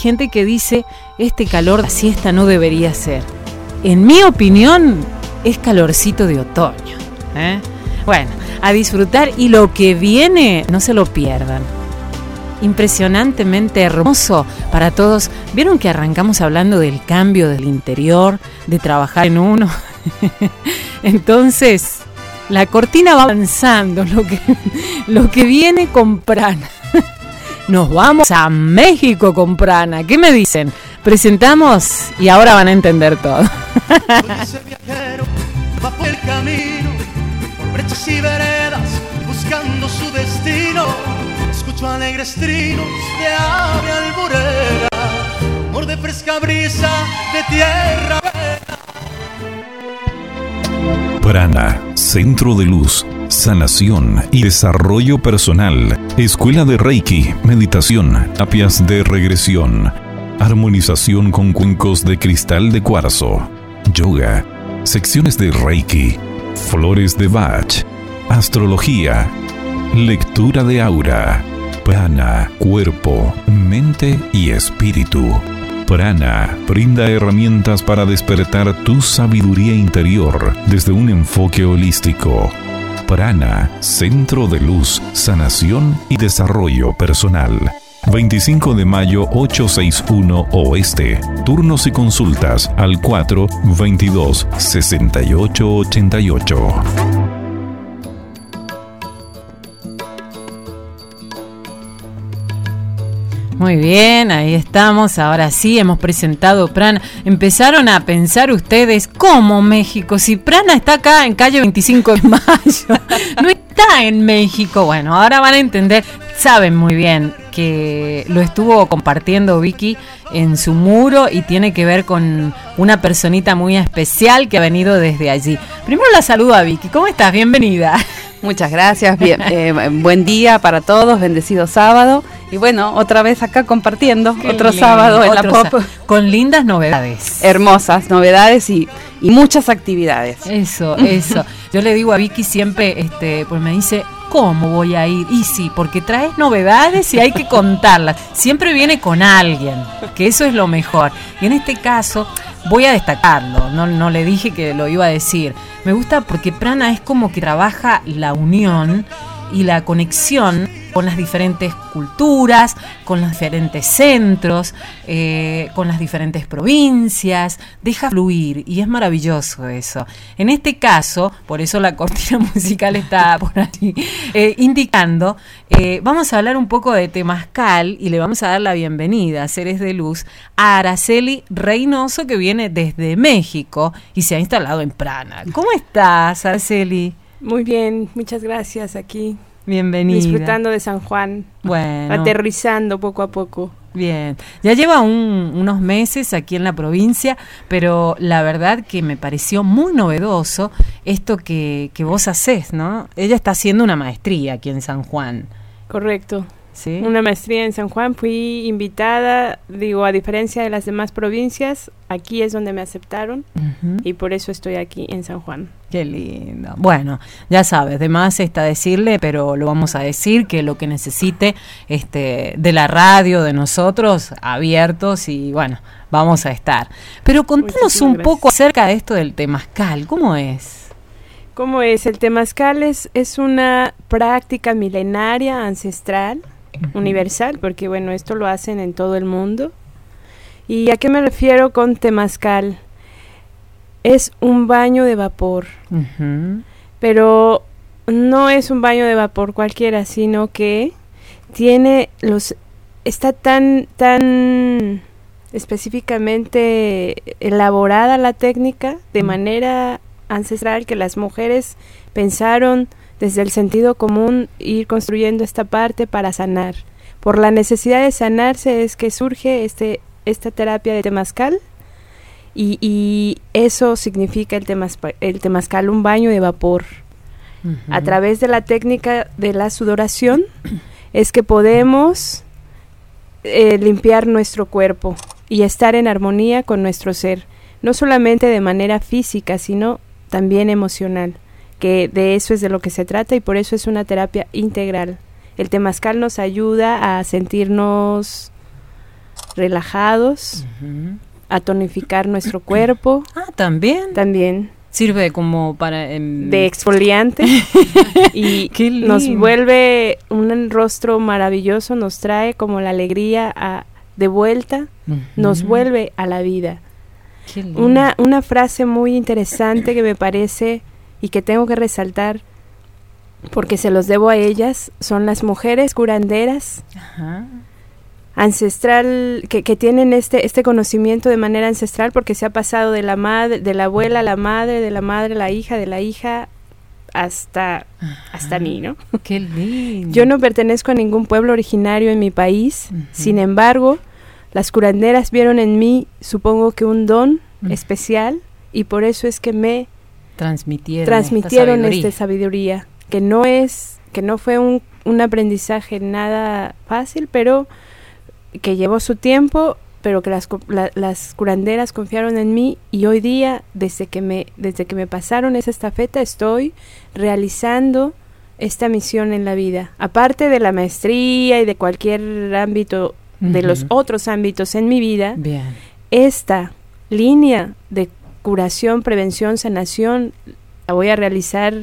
gente que dice, este calor de siesta no debería ser. En mi opinión, es calorcito de otoño, ¿eh? Bueno, a disfrutar, y lo que viene, no se lo pierdan. Impresionantemente hermoso para todos. ¿Vieron que arrancamos hablando del cambio del interior, de trabajar en uno? Entonces, la cortina va avanzando, lo que viene con Prana. Nos vamos a México con Prana. ¿Qué me dicen? Presentamos y ahora van a entender todo. Ese viajero va por el camino, por brechas y veredas, buscando su destino. Escucho alegres trinos de ave alborera, amor de fresca brisa de tierra buena. Prana, Centro de Luz, Sanación y Desarrollo Personal, Escuela de Reiki, Meditación, Terapias de Regresión, Armonización con cuencos de cristal de cuarzo, Yoga, secciones de Reiki, Flores de Bach, Astrología, Lectura de Aura, Prana, Cuerpo, Mente y Espíritu. Prana brinda herramientas para despertar tu sabiduría interior desde un enfoque holístico. Prana, Centro de Luz, Sanación y Desarrollo Personal. 25 de mayo 861 Oeste. Turnos y consultas al 422-6888. Muy bien, ahí estamos. Ahora sí, hemos presentado Prana. Empezaron a pensar ustedes, ¿cómo México? Si Prana está acá en calle 25 de mayo, no está en México. Bueno, ahora van a entender. Saben muy bien que lo estuvo compartiendo Vicky en su muro y tiene que ver con una personita muy especial que ha venido desde allí. Primero la saludo a Vicky. ¿Cómo estás? Bienvenida. Muchas gracias, bien, buen día para todos, bendecido sábado. Y bueno, otra vez acá compartiendo. Qué otro lindo, sábado en la Pop. Con lindas novedades. Hermosas novedades y muchas actividades. Eso. Yo le digo a Vicky siempre, pues me dice, ¿cómo voy a ir? Y sí, porque traes novedades y hay que contarlas. Siempre viene con alguien, que eso es lo mejor. Y en este caso, voy a destacarlo, no le dije que lo iba a decir. Me gusta porque Prana es como que trabaja la unión y la conexión con las diferentes culturas, con los diferentes centros, con las diferentes provincias, deja fluir y es maravilloso eso. En este caso, por eso la cortina musical está por ahí indicando, vamos a hablar un poco de Temazcal y le vamos a dar la bienvenida a Seres de Luz a Araceli Reynoso, que viene desde México y se ha instalado en Prana. ¿Cómo estás, Araceli? Muy bien, muchas gracias aquí. Bienvenida. Disfrutando de San Juan. Bueno. Aterrizando poco a poco. Bien. Ya lleva unos meses aquí en la provincia, pero la verdad que me pareció muy novedoso esto que vos hacés, ¿no? Ella está haciendo una maestría aquí en San Juan. Correcto. ¿Sí? Una maestría en San Juan. Fui invitada, a diferencia de las demás provincias, aquí es donde me aceptaron. Uh-huh. Y por eso estoy aquí en San Juan. Qué lindo. Bueno, ya sabes, de más está decirle, pero lo vamos a decir, que lo que necesite de la radio, de nosotros, abiertos, y bueno, vamos a estar. Pero contanos un poco acerca de esto del Temazcal. ¿Cómo es? ¿Cómo es? El Temazcal es una práctica milenaria, ancestral, uh-huh, universal, porque bueno, esto lo hacen en todo el mundo. ¿Y a qué me refiero con Temazcal? Es un baño de vapor, uh-huh, pero no es un baño de vapor cualquiera, sino que está tan específicamente elaborada la técnica de manera ancestral que las mujeres pensaron desde el sentido común ir construyendo esta parte para sanar. Por la necesidad de sanarse es que surge esta terapia de Temazcal. Y eso significa el Temazcal, un baño de vapor. Uh-huh. A través de la técnica de la sudoración es que podemos limpiar nuestro cuerpo y estar en armonía con nuestro ser, no solamente de manera física, sino también emocional, que de eso es de lo que se trata y por eso es una terapia integral. El Temazcal nos ayuda a sentirnos relajados, a tonificar nuestro cuerpo. Ah, ¿también? También. Sirve como para... de exfoliante y nos vuelve un rostro maravilloso, nos trae como la alegría de vuelta, nos vuelve a la vida. Una frase muy interesante que me parece y que tengo que resaltar porque se los debo a ellas, son las mujeres curanderas. Ajá. Ancestral, que tienen este conocimiento de manera ancestral porque se ha pasado de la madre, de la abuela a la madre, de la madre a la hija, de la hija hasta mí, ¿no? Qué lindo. Yo no pertenezco a ningún pueblo originario en mi país, sin embargo, las curanderas vieron en mí, supongo que un don especial, y por eso es que me transmitieron esta sabiduría, que no fue un aprendizaje nada fácil, pero que llevó su tiempo, pero que las curanderas confiaron en mí, y hoy día, desde que me pasaron esa estafeta, estoy realizando esta misión en la vida. Aparte de la maestría y de cualquier ámbito, de los otros ámbitos en mi vida, bien, esta línea de curación, prevención, sanación, la voy a realizar,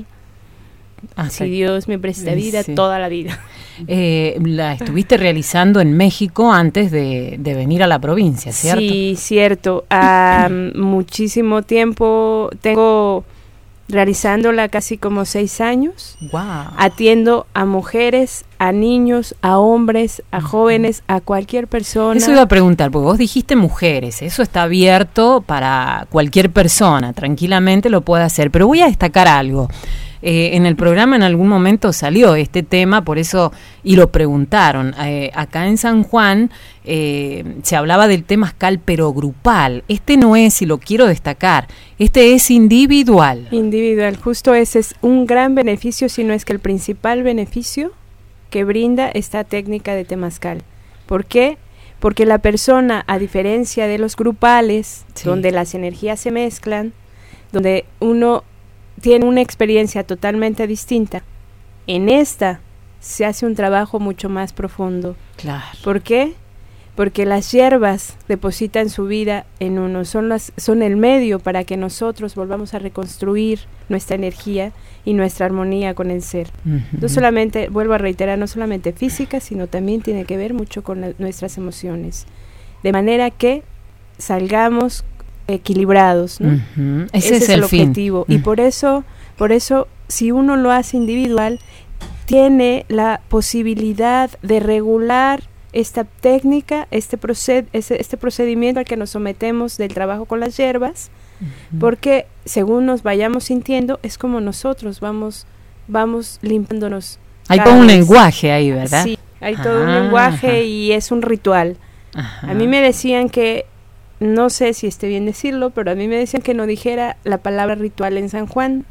si Dios me presta vida, toda la vida. La estuviste realizando en México antes de venir a la provincia, ¿cierto? Sí, cierto. Muchísimo tiempo tengo realizándola, casi como 6 años. Wow. Atiendo a mujeres, a niños, a hombres, a jóvenes, a cualquier persona. Eso iba a preguntar, porque vos dijiste mujeres, eso está abierto para cualquier persona, tranquilamente lo puede hacer, pero voy a destacar algo. En el programa en algún momento salió este tema, por eso, y lo preguntaron. Acá en San Juan se hablaba del temazcal, pero grupal. Este no es, y lo quiero destacar, este es individual. Individual, justo ese es un gran beneficio, si no es que el principal beneficio que brinda esta técnica de temazcal. ¿Por qué? Porque la persona, a diferencia de los grupales, donde las energías se mezclan, donde uno tiene una experiencia totalmente distinta, en esta se hace un trabajo mucho más profundo. Claro. ¿Por qué? Porque las hierbas depositan su vida en uno, son el medio para que nosotros volvamos a reconstruir nuestra energía y nuestra armonía con el ser. No solamente, vuelvo a reiterar, no solamente física, sino también tiene que ver mucho con nuestras emociones. De manera que salgamos equilibrados, ¿no? Ese es el objetivo. Y por eso, si uno lo hace individual, tiene la posibilidad de regular esta técnica, este procedimiento al que nos sometemos del trabajo con las hierbas, porque según nos vayamos sintiendo, es como nosotros vamos limpiándonos. Hay todo un lenguaje ahí, ¿verdad? Sí, hay todo un lenguaje y es un ritual. A mí me decían que, no sé si esté bien decirlo, pero a mí me decían que no dijera la palabra ritual en San Juan,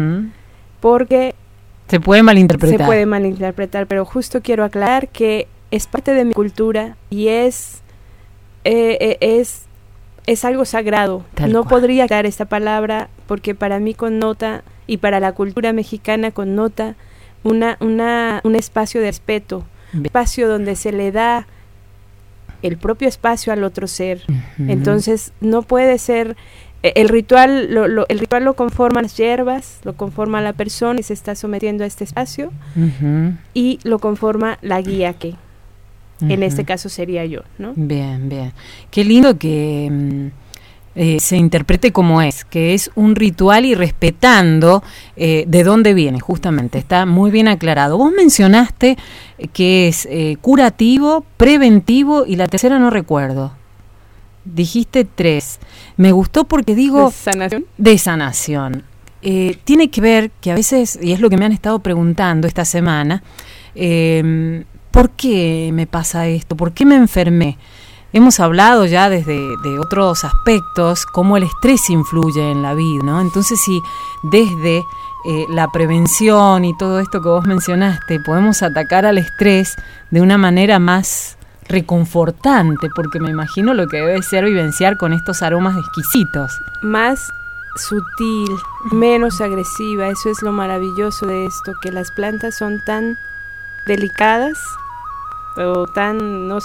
porque se puede malinterpretar. Se puede malinterpretar, pero justo quiero aclarar que es parte de mi cultura y es algo sagrado. No podría dar esta palabra porque para mí connota, y para la cultura mexicana connota un espacio de respeto, un espacio donde se le da el propio espacio al otro ser. Entonces no puede ser el ritual lo conforman las hierbas, lo conforma la persona que se está sometiendo a este espacio, y lo conforma la guía, que en este caso sería yo, ¿no? Bien, bien. Qué lindo que se interprete como es, que es un ritual y respetando de dónde viene, justamente, está muy bien aclarado. Vos mencionaste que es curativo, preventivo, y la tercera no recuerdo. Dijiste 3. Me gustó porque digo... De sanación. Tiene que ver que a veces, y es lo que me han estado preguntando esta semana, ¿por qué me pasa esto? ¿Por qué me enfermé? Hemos hablado ya desde de otros aspectos cómo el estrés influye en la vida, ¿no? Entonces, si desde la prevención y todo esto que vos mencionaste podemos atacar al estrés de una manera más reconfortante, porque me imagino lo que debe ser vivenciar con estos aromas exquisitos. Más sutil, menos agresiva, eso es lo maravilloso de esto, que las plantas son tan delicadas o tan, no sé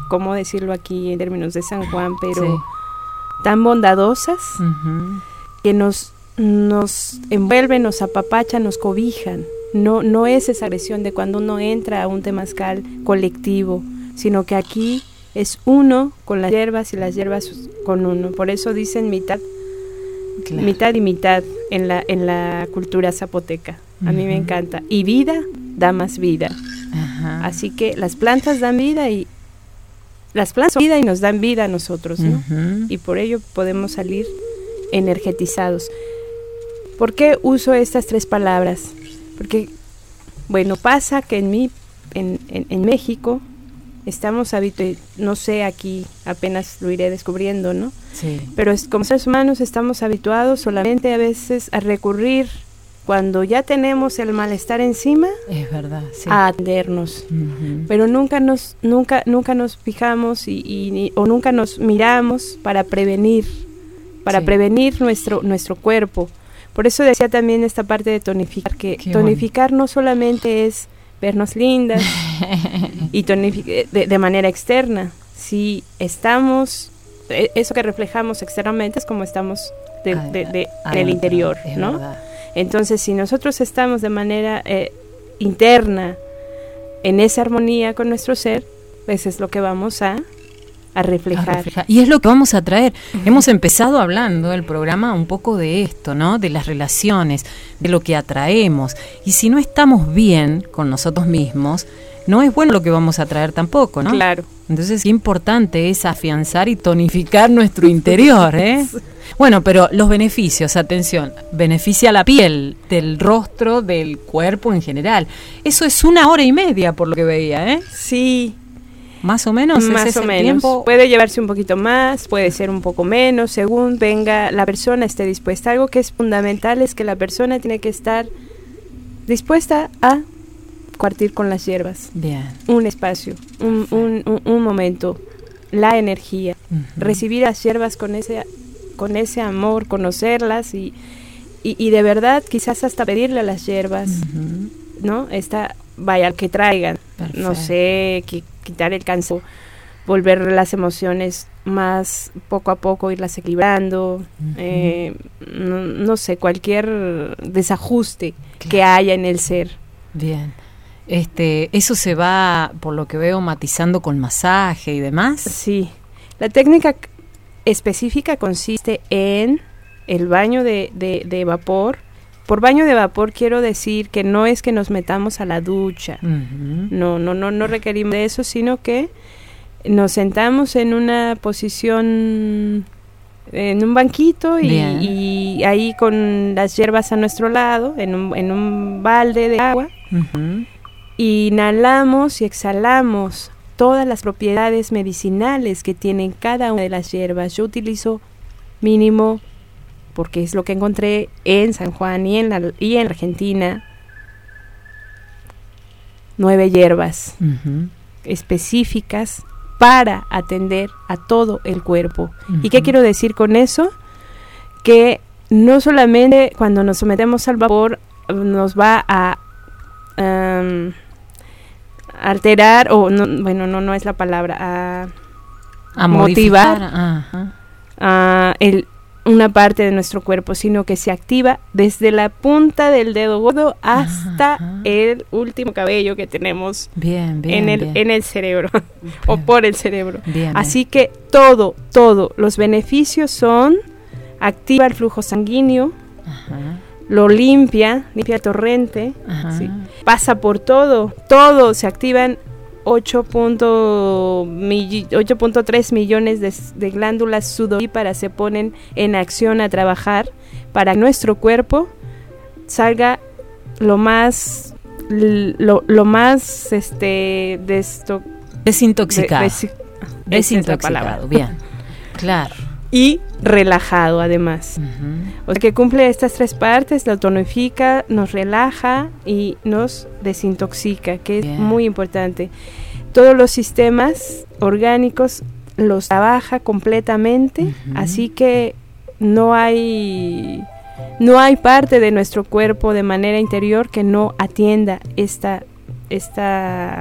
cómo decirlo aquí en términos de San Juan, pero Sí. tan bondadosas Ujú. que nos envuelven, nos apapachan, nos cobijan. No es esa agresión de cuando uno entra a un temazcal colectivo, sino que aquí es uno con las hierbas y las hierbas con uno. Por eso dicen mitad, Claro. mitad y mitad en la cultura zapoteca. A mí me Ujú. encanta. Y vida da más vida. Ajá. Así que las plantas dan vida y las plantas dan vida y nos dan vida a nosotros, ¿no? Ujú. Y por ello podemos salir energetizados. ¿Por qué uso estas 3 palabras? Porque, bueno, pasa que en México estamos habituados, no sé, aquí apenas lo iré descubriendo, ¿no? Sí. Pero como seres humanos estamos habituados solamente a veces a recurrir cuando ya tenemos el malestar encima Es verdad, sí. a atendernos. Ujú. Pero nunca nos fijamos o nunca nos miramos para prevenir Sí. nuestro cuerpo. Por eso decía también esta parte de tonificar, que Qué tonificar no solamente es vernos lindas y de manera externa. Si estamos, eso que reflejamos externamente es como estamos en el Adentro, interior, es ¿no? verdad. Entonces, si nosotros estamos de manera interna en esa armonía con nuestro ser, pues es lo que vamos a reflejar. Y es lo que vamos a traer. Hemos empezado hablando el programa un poco de esto, ¿no? De las relaciones, de lo que atraemos. Y si no estamos bien con nosotros mismos, no es bueno lo que vamos a traer tampoco, ¿no? Claro. Entonces, qué importante es afianzar y tonificar nuestro interior, ¿eh? Bueno, pero los beneficios, atención, beneficia la piel, del rostro, del cuerpo en general. Eso es 1 hora y media, por lo que veía, ¿eh? Sí, Más o menos. ¿Es más ese o el menos. tiempo? Puede llevarse un poquito más, puede ser un poco menos, según venga la persona esté dispuesta. Algo que es fundamental es que la persona tiene que estar dispuesta a compartir con las hierbas. Bien. Un espacio, un momento, la energía. Ujú. Recibir las hierbas con ese amor, conocerlas y de verdad quizás hasta pedirle a las hierbas, Ujú. ¿no? Vaya, que traigan, Perfecto. no sé, quitar el cansancio, volver las emociones más poco a poco, irlas equilibrando, no sé, cualquier desajuste que haya en el ser. Bien. Eso se va, por lo que veo, matizando con masaje y demás. Sí, la técnica específica consiste en el baño de vapor. Por baño de vapor quiero decir que no es que nos metamos a la ducha. Ujú. No requerimos de eso, sino que nos sentamos en una posición, en un banquito Bien. y ahí con las hierbas a nuestro lado, en un balde de agua, Ujú. inhalamos y exhalamos todas las propiedades medicinales que tienen cada una de las hierbas. Yo utilizo mínimo, porque es lo que encontré en San Juan y en Argentina, 9 hierbas Ujú. específicas para atender a todo el cuerpo. ¿Y qué Ujú. quiero decir con eso? Que no solamente cuando nos sometemos al vapor nos va a alterar, o no es la palabra, A motivar. modificar. Ajá. Una parte de nuestro cuerpo, sino que se activa desde la punta del dedo gordo hasta Ajá. el último cabello que tenemos Bien, bien. en el cerebro o por el cerebro. Bien, Así que todo, los beneficios son: activa el flujo sanguíneo, Ajá. lo limpia el torrente, Ajá. ¿sí? Pasa por todo, se activan 8.3 millones de glándulas sudoríparas se ponen en acción a trabajar para que nuestro cuerpo salga lo más Desintoxicado. Desintoxicado, Bien. Claro. y relajado además. Ujú. O sea que cumple estas 3 partes: la tonifica, nos relaja y nos desintoxica, que es Bien. muy importante. Todos los sistemas orgánicos los trabaja completamente, Ujú. así que no hay parte de nuestro cuerpo de manera interior que no atienda esta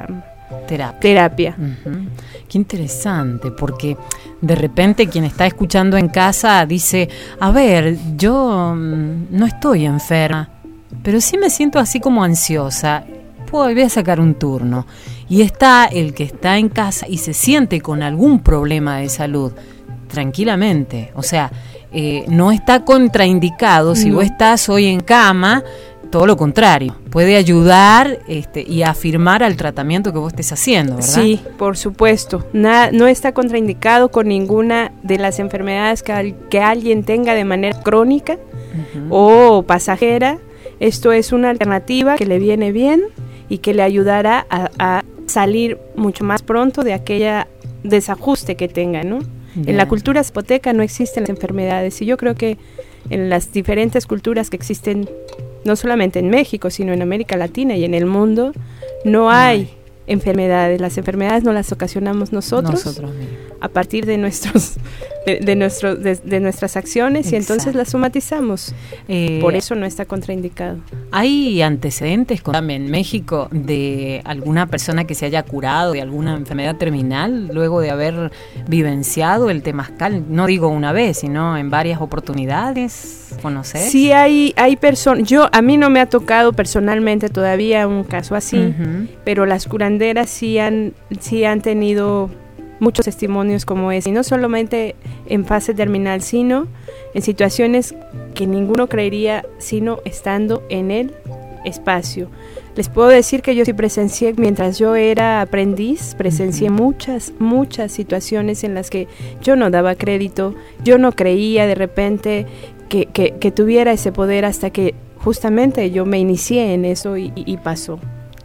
terapia. Uh-huh. Qué interesante, porque de repente quien está escuchando en casa dice, a ver, yo no estoy enferma, pero sí me siento así como ansiosa, voy a sacar un turno. Y está el que está en casa y se siente con algún problema de salud, tranquilamente, o sea, no está contraindicado si vos estás hoy en cama. Todo lo contrario, puede ayudar y afirmar al tratamiento que vos estés haciendo, ¿verdad? Sí, por supuesto. No está contraindicado con ninguna de las enfermedades que alguien tenga de manera crónica o pasajera. Esto es una alternativa que le viene bien y que le ayudará a salir mucho más pronto de aquella desajuste que tenga, ¿no? Bien. En la cultura zapoteca no existen las enfermedades y yo creo que en las diferentes culturas que existen, no solamente en México, sino en América Latina y en el mundo, no hay enfermedades. Las enfermedades no las ocasionamos nosotros a partir de nuestras acciones. Exacto. Y entonces las somatizamos. Por eso no está contraindicado. ¿Hay antecedentes, contame, en México de alguna persona que se haya curado de alguna enfermedad terminal luego de haber vivenciado el temazcal? No digo una vez, sino en varias oportunidades. ¿Conoces? Sí, hay personas. A mí no me ha tocado personalmente todavía un caso así, pero las curanderas sí han tenido muchos testimonios como ese, y no solamente en fase terminal, sino en situaciones que ninguno creería sino estando en el espacio. Les puedo decir que yo sí presencié, mientras yo era aprendiz, presencié muchas situaciones en las que yo no daba crédito, yo no creía de repente que tuviera ese poder hasta que justamente yo me inicié en eso y pasó.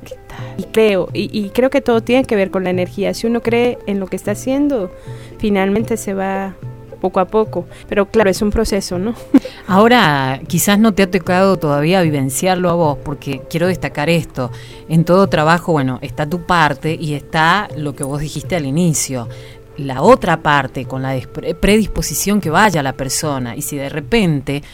Y creo que todo tiene que ver con la energía. Si uno cree en lo que está haciendo, finalmente se va poco a poco, pero claro, es un proceso, ¿no? Ahora, quizás no te ha tocado todavía vivenciarlo a vos, porque quiero destacar esto: en todo trabajo, bueno, está tu parte y está lo que vos dijiste al inicio, la otra parte, con la predisposición que vaya la persona. Y si de repente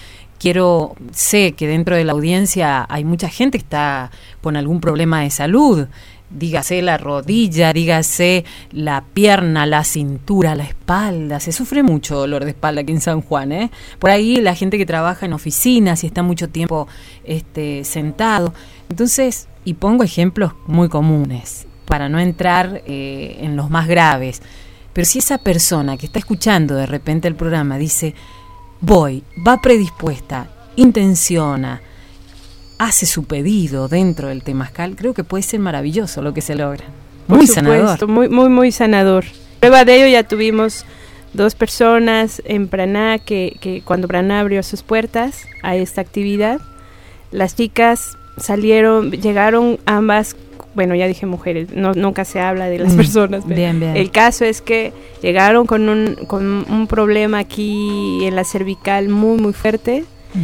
sé que dentro de la audiencia hay mucha gente que está con algún problema de salud, dígase la rodilla, dígase la pierna, la cintura, la espalda. Se sufre mucho dolor de espalda aquí en San Juan, ¿eh? Por ahí la gente que trabaja en oficinas y está mucho tiempo sentado. Entonces, y pongo ejemplos muy comunes para no entrar en los más graves. Pero si esa persona que está escuchando de repente el programa dice, va predispuesta, intenciona, hace su pedido dentro del temazcal, creo que puede ser maravilloso lo que se logra. Muy sanador. Muy sanador. Prueba de ello ya tuvimos 2 personas en Praná que cuando Praná abrió sus puertas a esta actividad, las chicas llegaron ambas, bueno, ya dije mujeres, nunca se habla de las personas, pero bien. El caso es que llegaron con un problema aquí en la cervical muy fuerte,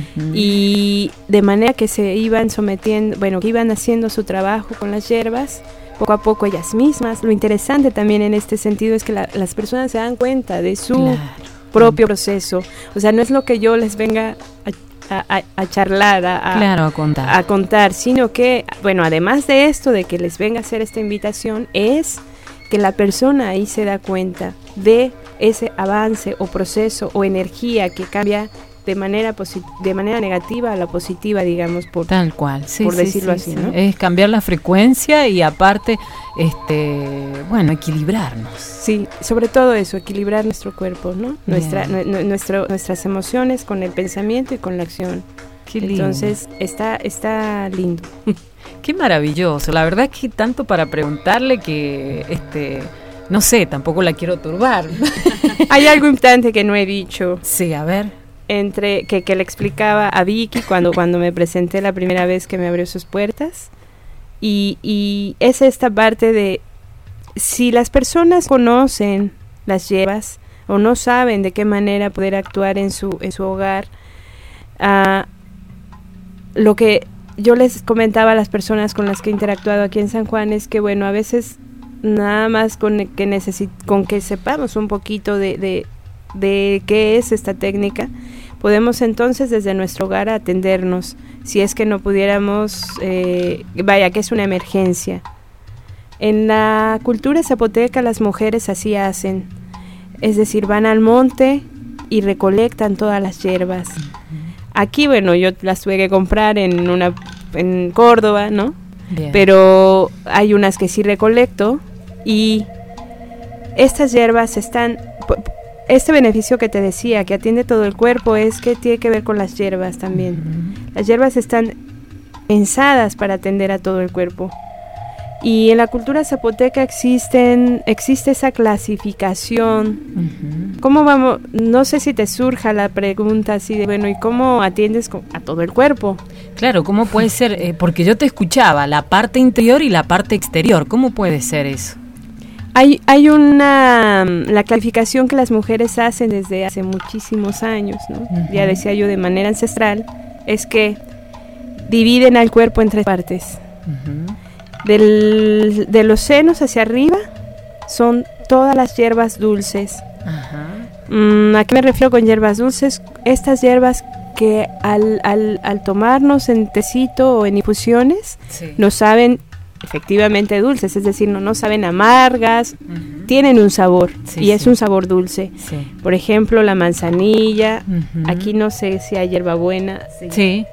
y de manera que se iban sometiendo, que iban haciendo su trabajo con las hierbas, poco a poco ellas mismas. Lo interesante también en este sentido es que las personas se dan cuenta de su propio proceso. O sea, no es lo que yo les venga a charlar, a contar, sino que, además de esto, de que les venga a hacer esta invitación, es que la persona ahí se da cuenta de ese avance o proceso o energía que cambia de manera negativa a la positiva, digamos, tal cual, por decirlo así, ¿no? Es cambiar la frecuencia y aparte, equilibrarnos. Sí, sobre todo eso, equilibrar nuestro cuerpo, ¿no? Nuestras emociones con el pensamiento y con la acción. Qué lindo. Entonces, está lindo. Qué maravilloso. La verdad es que tanto para preguntarle que, no sé, tampoco la quiero turbar. Hay algo importante que no he dicho. Sí, a ver. Que le explicaba a Vicky cuando me presenté la primera vez que me abrió sus puertas, y es esta parte de, si las personas conocen las hierbas o no saben de qué manera poder actuar en su hogar, lo que yo les comentaba a las personas con las que he interactuado aquí en San Juan es que, a veces nada más con que sepamos un poquito de qué es esta técnica, podemos entonces desde nuestro hogar atendernos, si es que no pudiéramos, que es una emergencia. En la cultura zapoteca las mujeres así hacen, es decir, van al monte y recolectan todas las hierbas. Aquí, bueno, yo las tuve que comprar en Córdoba, ¿no? Bien. Pero hay unas que sí recolecto y estas hierbas están... Este beneficio que te decía, que atiende todo el cuerpo, es que tiene que ver con las hierbas también. Las hierbas están pensadas para atender a todo el cuerpo. Y en la cultura zapoteca existe esa clasificación. ¿Cómo vamos? No sé si te surja la pregunta así de, bueno, ¿y cómo atiendes a todo el cuerpo? Claro, ¿cómo puede ser? Porque yo te escuchaba, la parte interior y la parte exterior. ¿Cómo puede ser eso? Hay la clasificación que las mujeres hacen desde hace muchísimos años, ¿no? Ya decía yo, de manera ancestral, es que dividen al cuerpo en 3 partes. De los senos hacia arriba son todas las hierbas dulces. ¿A qué me refiero con hierbas dulces? Estas hierbas que al tomarnos en tecito o en infusiones, sí, nos saben efectivamente dulces, es decir, no saben amargas, tienen un sabor, sí, y es un sabor dulce. Sí. Por ejemplo, la manzanilla, aquí no sé si hay hierbabuena, sí.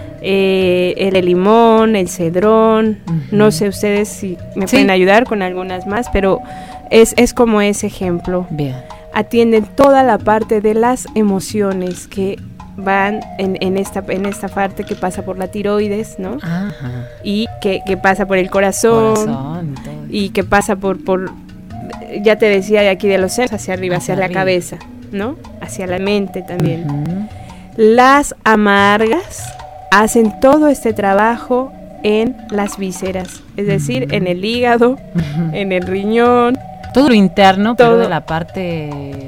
El limón, el cedrón, no sé ustedes si me pueden ayudar con algunas más, pero es como ese ejemplo. Bien. Atienden toda la parte de las emociones que van en esta parte que pasa por la tiroides, ¿no? Ajá. Y que pasa por el corazón y que pasa por ya te decía, de aquí de los senos hacia arriba, hacia la cabeza, ¿no? Hacia la mente también. Las amargas hacen todo este trabajo en las vísceras, es decir, en el hígado, en el riñón. Todo lo interno, todo, pero de la parte...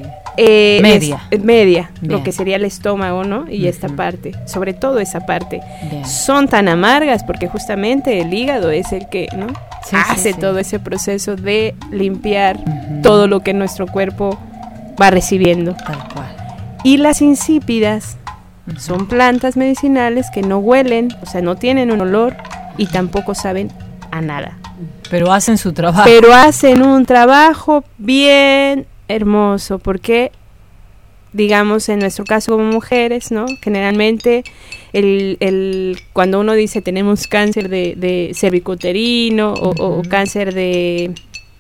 media, lo que sería el estómago, ¿no? Y esta parte, sobre todo esa parte. Bien. Son tan amargas porque justamente el hígado es el que, ¿no? hace todo ese proceso de limpiar todo lo que nuestro cuerpo va recibiendo. Tal cual. Y las insípidas son plantas medicinales que no huelen, o sea, no tienen un olor y tampoco saben a nada. Pero hacen su trabajo. Pero hacen un trabajo bien hermoso, porque digamos en nuestro caso como mujeres, ¿no? Generalmente cuando uno dice tenemos cáncer de cervicuterino o cáncer de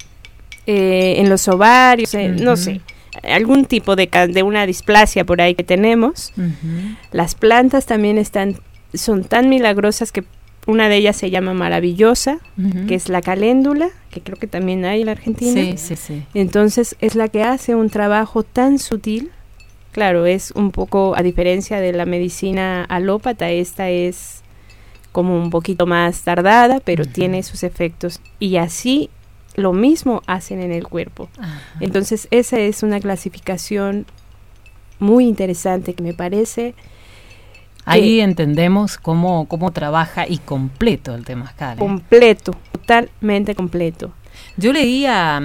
en los ovarios, no sé, algún tipo de una displasia por ahí que tenemos, las plantas también son tan milagrosas que una de ellas se llama maravillosa, que es la caléndula, que creo que también hay en la Argentina. Sí. Entonces es la que hace un trabajo tan sutil. Claro, es un poco, a diferencia de la medicina alópata, esta es como un poquito más tardada, pero tiene sus efectos. Y así lo mismo hacen en el cuerpo. Entonces esa es una clasificación muy interesante que me parece... Ahí entendemos cómo trabaja y completo el temazcal. Completo, totalmente completo. Yo leía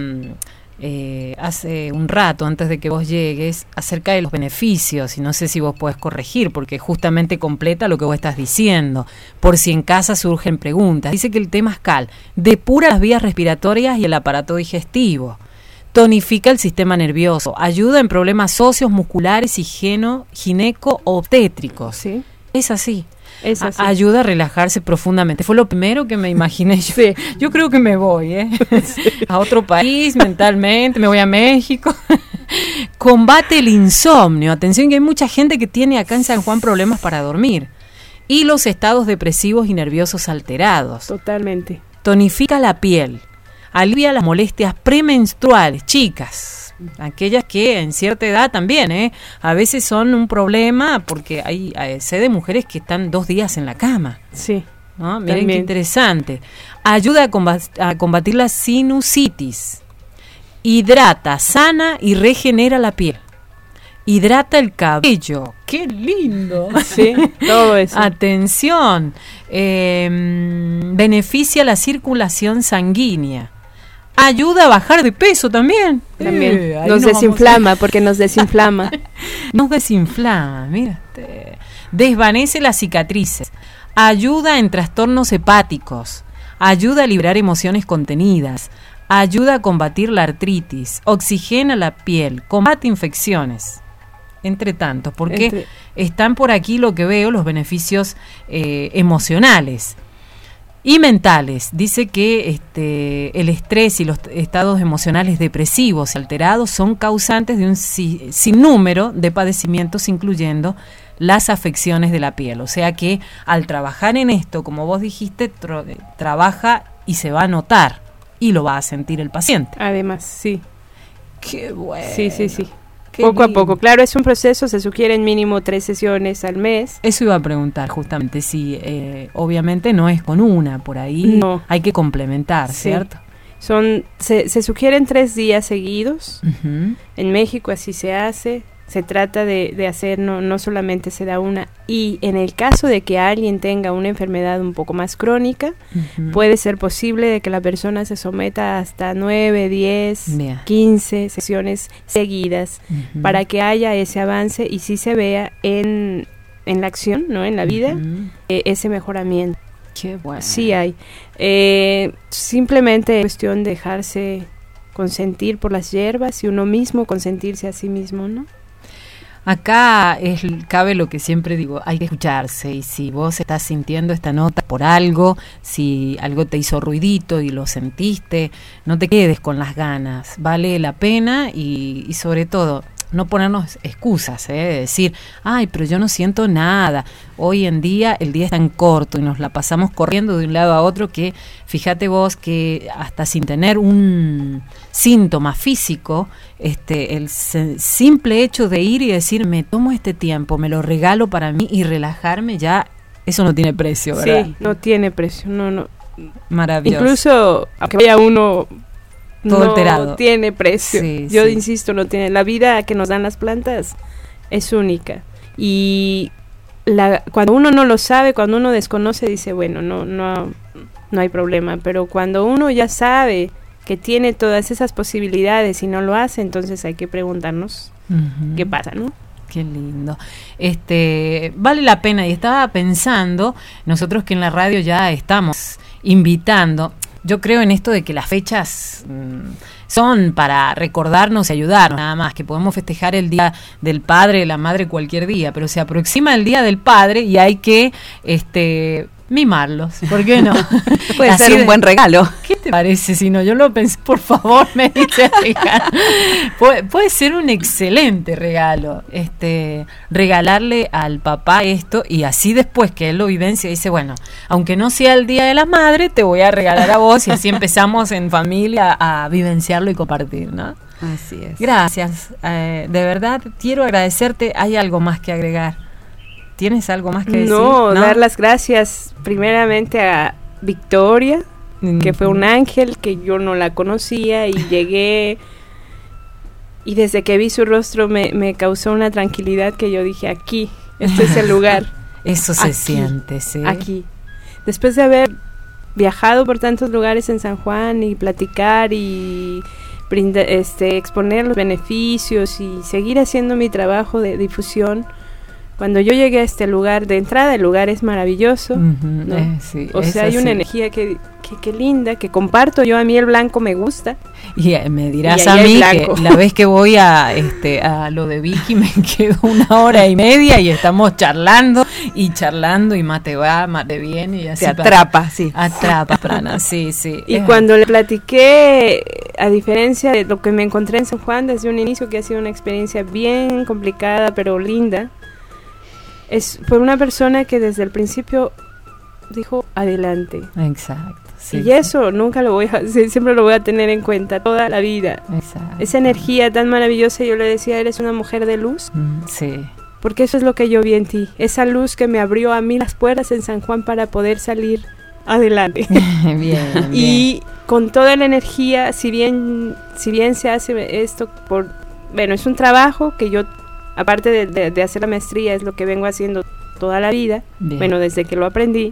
hace un rato, antes de que vos llegues, acerca de los beneficios, y no sé si vos podés corregir, porque justamente completa lo que vos estás diciendo, por si en casa surgen preguntas. Dice que el temazcal depura las vías respiratorias y el aparato digestivo, tonifica el sistema nervioso, ayuda en problemas óseos, musculares y gineco-obstétricos. Sí. Es así. Es así. Ayuda a relajarse profundamente. Fue lo primero que me imaginé yo. Sí. Yo creo que me voy, a otro país mentalmente, me voy a México. Combate el insomnio. Atención, que hay mucha gente que tiene acá en San Juan problemas para dormir. Y los estados depresivos y nerviosos alterados. Totalmente. Tonifica la piel. Alivia las molestias premenstruales, chicas, aquellas que en cierta edad también, a veces son un problema, porque sé de mujeres que están 2 días en la cama. Sí. ¿No? Miren qué interesante. Ayuda a combatir la sinusitis. Hidrata, sana y regenera la piel. Hidrata el cabello. ¡Qué lindo! Sí, todo eso. Atención. Beneficia la circulación sanguínea. Ayuda a bajar de peso también. Nos desinflama, porque nos desinflama. Nos desinflama, mira. Desvanece las cicatrices. Ayuda en trastornos hepáticos. ayuda a liberar emociones contenidas, ayuda a combatir la artritis, oxigena la piel, combate infecciones, entre tantos, porque están por aquí lo que veo, los beneficios emocionales y mentales. Dice que el estrés y los estados emocionales depresivos y alterados son causantes de un sinnúmero de padecimientos, incluyendo las afecciones de la piel. O sea que al trabajar en esto, como vos dijiste, trabaja y se va a notar y lo va a sentir el paciente. Además, sí. Qué bueno. Sí. Poco a poco. Claro, es un proceso, se sugieren mínimo 3 sesiones al mes. Eso iba a preguntar justamente, si obviamente no es con una, por ahí no. Hay que complementar, sí. ¿Cierto? Se sugieren 3 días seguidos. Uh-huh. En México así se hace. Se trata de hacer, no solamente se da una. Y en el caso de que alguien tenga una enfermedad un poco más crónica, uh-huh, puede ser posible de que la persona se someta hasta 9, 10, 15 sesiones seguidas, uh-huh, para que haya ese avance y sí se vea en la acción, ¿no? En la vida, uh-huh, ese mejoramiento. Qué bueno. Sí hay. Simplemente es cuestión de dejarse consentir por las hierbas y uno mismo consentirse a sí mismo, ¿no? Acá cabe lo que siempre digo, hay que escucharse, y si vos estás sintiendo esta nota por algo, si algo te hizo ruidito y lo sentiste, no te quedes con las ganas, vale la pena y sobre todo no ponernos excusas, decir, ay, pero yo no siento nada. Hoy en día el día es tan corto y nos la pasamos corriendo de un lado a otro que, fíjate vos que hasta sin tener un síntoma físico, el simple hecho de ir y decir, me tomo este tiempo, me lo regalo para mí y relajarme, ya eso no tiene precio, ¿verdad? Sí, no tiene precio, no. Maravilloso. Incluso aunque vaya uno todo alterado, tiene precio. Sí, yo insisto, no tiene. La vida que nos dan las plantas es única, y cuando uno no lo sabe, cuando uno desconoce, dice, bueno, no hay problema, pero cuando uno ya sabe que tiene todas esas posibilidades y no lo hace, entonces hay que preguntarnos, uh-huh, qué pasa, ¿no? Qué lindo. Vale la pena, y estaba pensando, nosotros que en la radio ya estamos invitando, yo creo en esto de que las fechas son para recordarnos y ayudarnos, nada más, que podemos festejar el Día del Padre, de la Madre cualquier día, pero se aproxima el Día del Padre y hay que mimarlos, ¿por qué no? Puede ser un buen regalo. ¿Qué te parece? Si no, yo lo pensé, por favor, me dice puede ser un excelente regalo, regalarle al papá esto, y así después que él lo vivencia, dice, bueno, aunque no sea el Día de la Madre, te voy a regalar a vos, y así empezamos en familia a vivenciarlo y compartir, ¿no? Así es. Gracias, de verdad quiero agradecerte. ¿Hay algo más que agregar? ¿Tienes algo más que decir? No, dar las gracias primeramente a Victoria, que fue un ángel que yo no la conocía, y llegué y desde que vi su rostro me causó una tranquilidad que yo dije, aquí, este es el lugar. Eso se siente, sí. Aquí. Después de haber viajado por tantos lugares en San Juan y platicar y exponer los beneficios y seguir haciendo mi trabajo de difusión, cuando yo llegué a este lugar, de entrada el lugar es maravilloso, uh-huh, ¿no? Sí, o sea, hay una energía que linda, que comparto yo. A mí el blanco me gusta. Y me dirás a mí que la vez que voy a lo de Vicky me quedo 1 hora y media y estamos charlando y mate va, mate viene, y así. Te atrapa, sí. Atrapa, prana, sí. Y cuando le platiqué, a diferencia de lo que me encontré en San Juan desde un inicio, que ha sido una experiencia bien complicada, pero linda, fue una persona que desde el principio dijo adelante. Exacto. Sí, y eso nunca siempre lo voy a tener en cuenta toda la vida. Exacto. Esa energía tan maravillosa, yo le decía, eres una mujer de luz. Sí. Porque eso es lo que yo vi en ti, esa luz que me abrió a mí las puertas en San Juan para poder salir adelante. Bien. Y con toda la energía, si bien se hace esto es un trabajo que yo, aparte de hacer la maestría, es lo que vengo haciendo toda la vida. Bien. Bueno, desde que lo aprendí.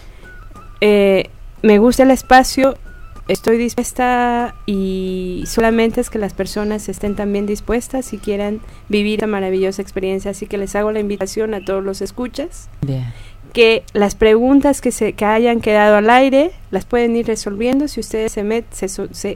Me gusta el espacio, estoy dispuesta, y solamente es que las personas estén también dispuestas y quieran vivir esta maravillosa experiencia. Así que les hago la invitación a todos los escuchas. Bien. que las preguntas que hayan quedado al aire las pueden ir resolviendo si ustedes se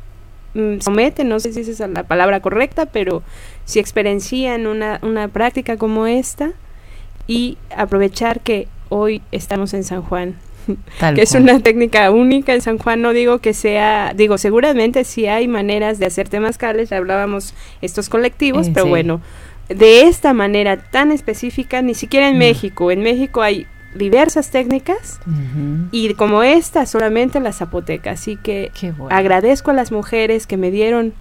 someten, no sé si esa es la palabra correcta, pero si experiencian una práctica como esta, y aprovechar que hoy estamos en San Juan, que es una técnica única en San Juan. No digo que sea, seguramente sí hay maneras de hacer temazcales, hablábamos estos colectivos, pero sí. Bueno, de esta manera tan específica, ni siquiera en México. En México hay diversas técnicas, y como esta solamente la zapoteca. Así que bueno, agradezco a las mujeres que me dieron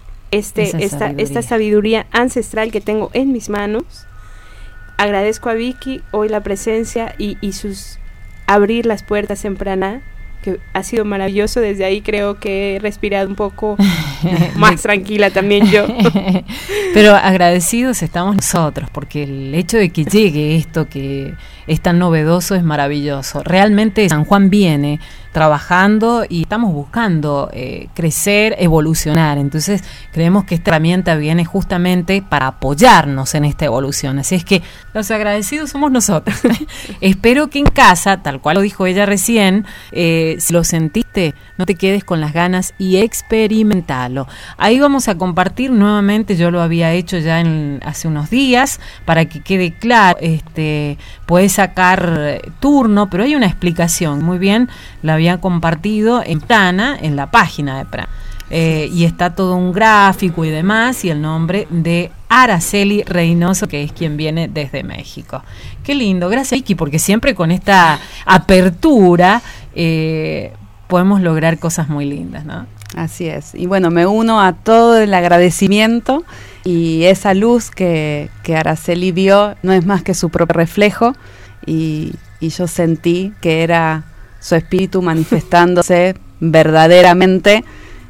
esta sabiduría ancestral que tengo en mis manos. Agradezco a Vicky hoy la presencia y sus abrir las puertas en Praná, que ha sido maravilloso. Desde ahí creo que he respirado un poco más tranquila también yo. Pero agradecidos estamos nosotros, porque el hecho de que llegue esto que es tan novedoso es maravilloso. Realmente San Juan viene trabajando y estamos buscando crecer, evolucionar. Entonces creemos que esta herramienta viene justamente para apoyarnos en esta evolución. Así es que los agradecidos somos nosotros. Espero que en casa, tal cual lo dijo ella recién, si lo sentiste, no te quedes con las ganas y experimentalo. Ahí vamos a compartir nuevamente, yo lo había hecho ya hace unos días, para que quede claro. Puedes sacar turno, pero hay una explicación, muy bien, la había compartido en Prana, en la página de Prana. Y está todo un gráfico y demás, y el nombre de Araceli Reynoso, que es quien viene desde México. Qué lindo, gracias Vicky, porque siempre con esta apertura podemos lograr cosas muy lindas, ¿no? Así es, y bueno, me uno a todo el agradecimiento, y esa luz que Araceli vio no es más que su propio reflejo, y yo sentí que era su espíritu manifestándose verdaderamente,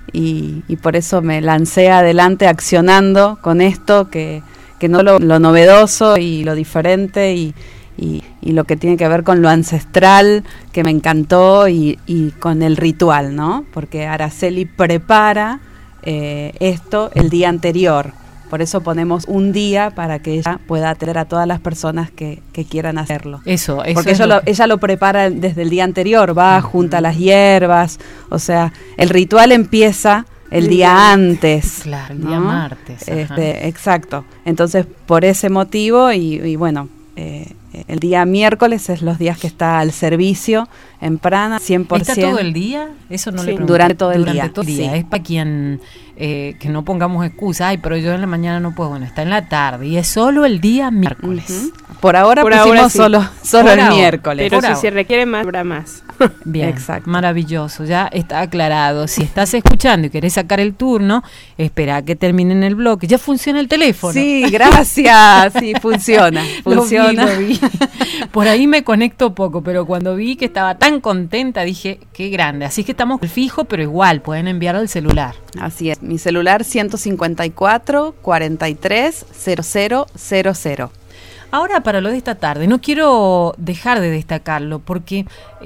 y por eso me lancé adelante accionando con esto, que no lo novedoso y lo diferente y lo que tiene que ver con lo ancestral, que me encantó, y con el ritual, ¿no? Porque Araceli prepara esto el día anterior. Por eso ponemos un día para que ella pueda atender a todas las personas que quieran hacerlo. Eso porque ella lo prepara desde el día anterior, va, junta las hierbas, o sea, el ritual empieza el día antes. Claro, el ¿no? día martes. Exacto. Entonces, por ese motivo, y bueno, el día miércoles es los días que está al servicio en Prana, 100%. ¿Está todo el día? Eso no le pregunto. Durante todo el día. Sí. Es para quien, que no pongamos excusa, pero yo en la mañana no puedo. Bueno, está en la tarde y es solo el día miércoles. Por ahora pusimos sí. solo el miércoles. Pero si se requiere más, habrá más. Bien, exacto. Maravilloso, ya está aclarado. Si estás escuchando y querés sacar el turno, espera a que terminen el bloque. Ya funciona el teléfono. Sí, gracias. Sí, funciona. Lo vi. Por ahí me conecto poco, pero cuando vi que estaba tan contenta dije, qué grande. Así que estamos fijo, pero igual pueden enviar al celular. Así es, mi celular 154 43 0000. Ahora, para lo de esta tarde, no quiero dejar de destacarlo, porque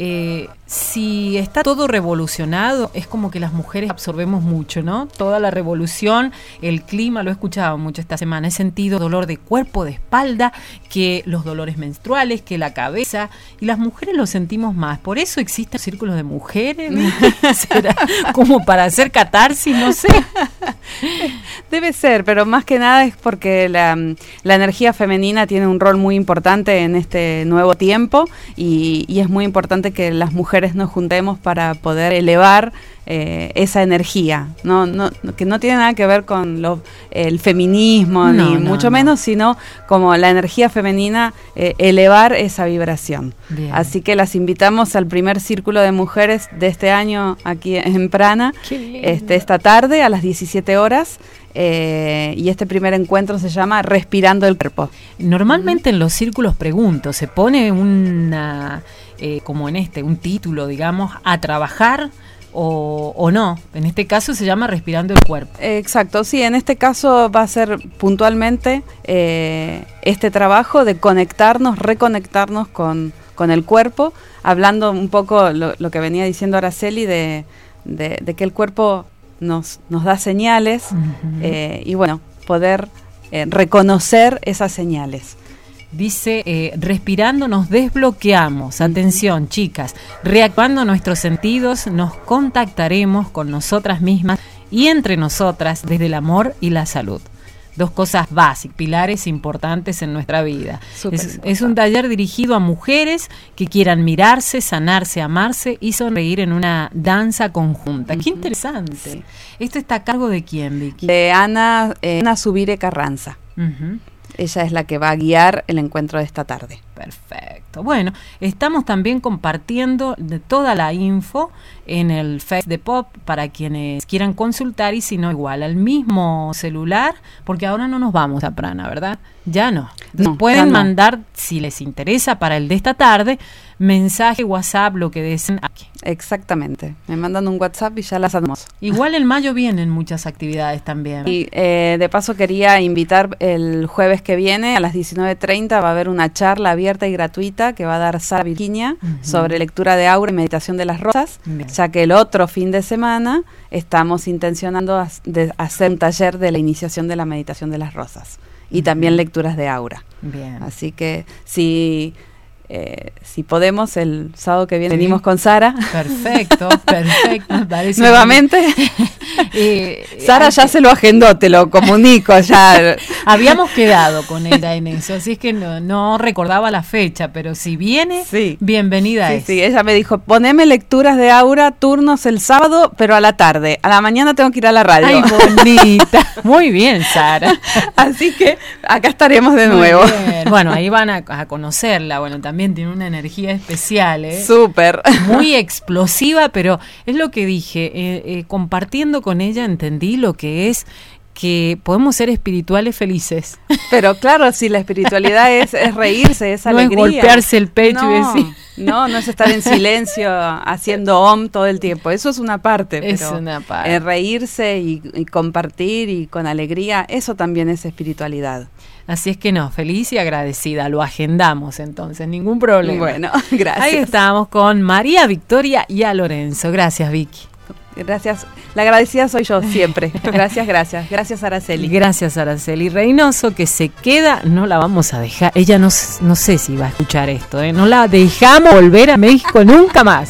si está todo revolucionado, es como que las mujeres absorbemos mucho, ¿no? Toda la revolución, el clima, lo he escuchado mucho esta semana, he sentido dolor de cuerpo, de espalda, que los dolores menstruales, que la cabeza, y las mujeres lo sentimos más. Por eso existen círculos de mujeres, ¿no? ¿Será como para hacer catarsis? No sé. Debe ser, pero más que nada es porque la energía femenina tiene un rol muy importante en este nuevo tiempo, y es muy importante que las mujeres nos juntemos para poder elevar esa energía, que no tiene nada que ver con el feminismo, ni mucho menos, sino como la energía femenina, elevar esa vibración. Bien. Así que las invitamos al primer círculo de mujeres de este año aquí en Prana, esta tarde a las 17 horas. Y este primer encuentro se llama Respirando el Cuerpo. Normalmente en los círculos pregunto, se pone como en un título, digamos, a trabajar o no. En este caso se llama Respirando el Cuerpo. Exacto, sí, en este caso va a ser puntualmente este trabajo de reconectarnos con el cuerpo, hablando un poco lo que venía diciendo Araceli de que el cuerpo nos da señales, y bueno, poder reconocer esas señales. Dice, respirando nos desbloqueamos. Atención, chicas. Reactivando nuestros sentidos, nos contactaremos con nosotras mismas y entre nosotras desde el amor y la salud. 2 cosas básicas, pilares importantes en nuestra vida. Es un taller dirigido a mujeres que quieran mirarse, sanarse, amarse y sonreír en una danza conjunta. ¡Qué interesante! ¿Esto está a cargo de quién, Vicky? De Ana Subire Carranza. Ella es la que va a guiar el encuentro de esta tarde. Perfecto. Bueno, estamos también compartiendo de toda la info en el Face de Pop para quienes quieran consultar y si no igual al mismo celular, porque ahora no nos vamos a Prana, ¿verdad? Ya no. No, pueden no. mandar, si les interesa para el de esta tarde, mensaje, WhatsApp, lo que deseen aquí. Exactamente. Me mandan un WhatsApp y ya las hacemos. Igual en mayo vienen muchas actividades también. Y de paso quería invitar el jueves que viene a las 19:30 va a haber una charla abierta y gratuita que va a dar Sara Virginia sobre lectura de aura y meditación de las rosas, ya que el otro fin de semana estamos intencionando hacer un taller de la iniciación de la meditación de las rosas y también lecturas de aura. Bien. Así que si podemos, el sábado que viene venimos con Sara. Perfecto, me parece nuevamente. Sara ya se lo agendó, te lo comunico ya. Habíamos quedado con ella en eso, así es que no recordaba la fecha, pero si viene, sí. Bienvenida es. Sí, ella me dijo, poneme lecturas de aura, turnos el sábado, pero a la tarde. A la mañana tengo que ir a la radio. Ay, bonita. Muy bien, Sara. Así que acá estaremos de nuevo. Bien. Bueno, ahí van a conocerla. Bueno, también tiene una energía especial, ¿eh? Súper. Muy explosiva, pero es lo que dije, compartiendo con ella entendí lo que es que podemos ser espirituales felices. Pero claro, si la espiritualidad es reírse, es alegría. No es golpearse el pecho y decir... No es estar en silencio haciendo om todo el tiempo. Eso es una parte, pero una parte. Reírse y compartir y con alegría, eso también es espiritualidad. Así es que feliz y agradecida, lo agendamos entonces, ningún problema. Bueno, gracias. Ahí estamos con María Victoria y a Lorenzo. Gracias, Vicky. Gracias, la agradecida soy yo siempre. Gracias Araceli. Gracias, Araceli Reynoso, que se queda, no la vamos a dejar, ella no sé si va a escuchar esto, no la dejamos volver a México nunca más,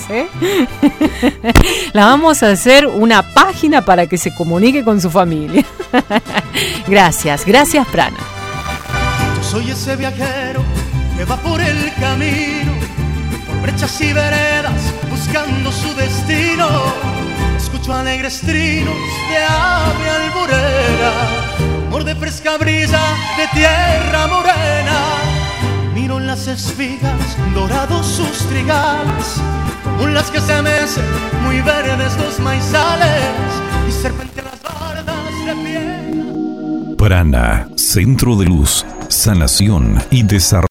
la vamos a hacer una página para que se comunique con su familia. Gracias, Prana. Yo soy ese viajero que va por el camino, por brechas y veredas, buscando su destino. Escucho alegres trinos de ave alburera, amor de fresca brisa de tierra morena. Miro en las espigas dorados sus trigales, como las que se mecen muy verdes los maizales, y serpentean las bardas de piedra. Prana, Centro de Luz, Sanación y Desarrollo.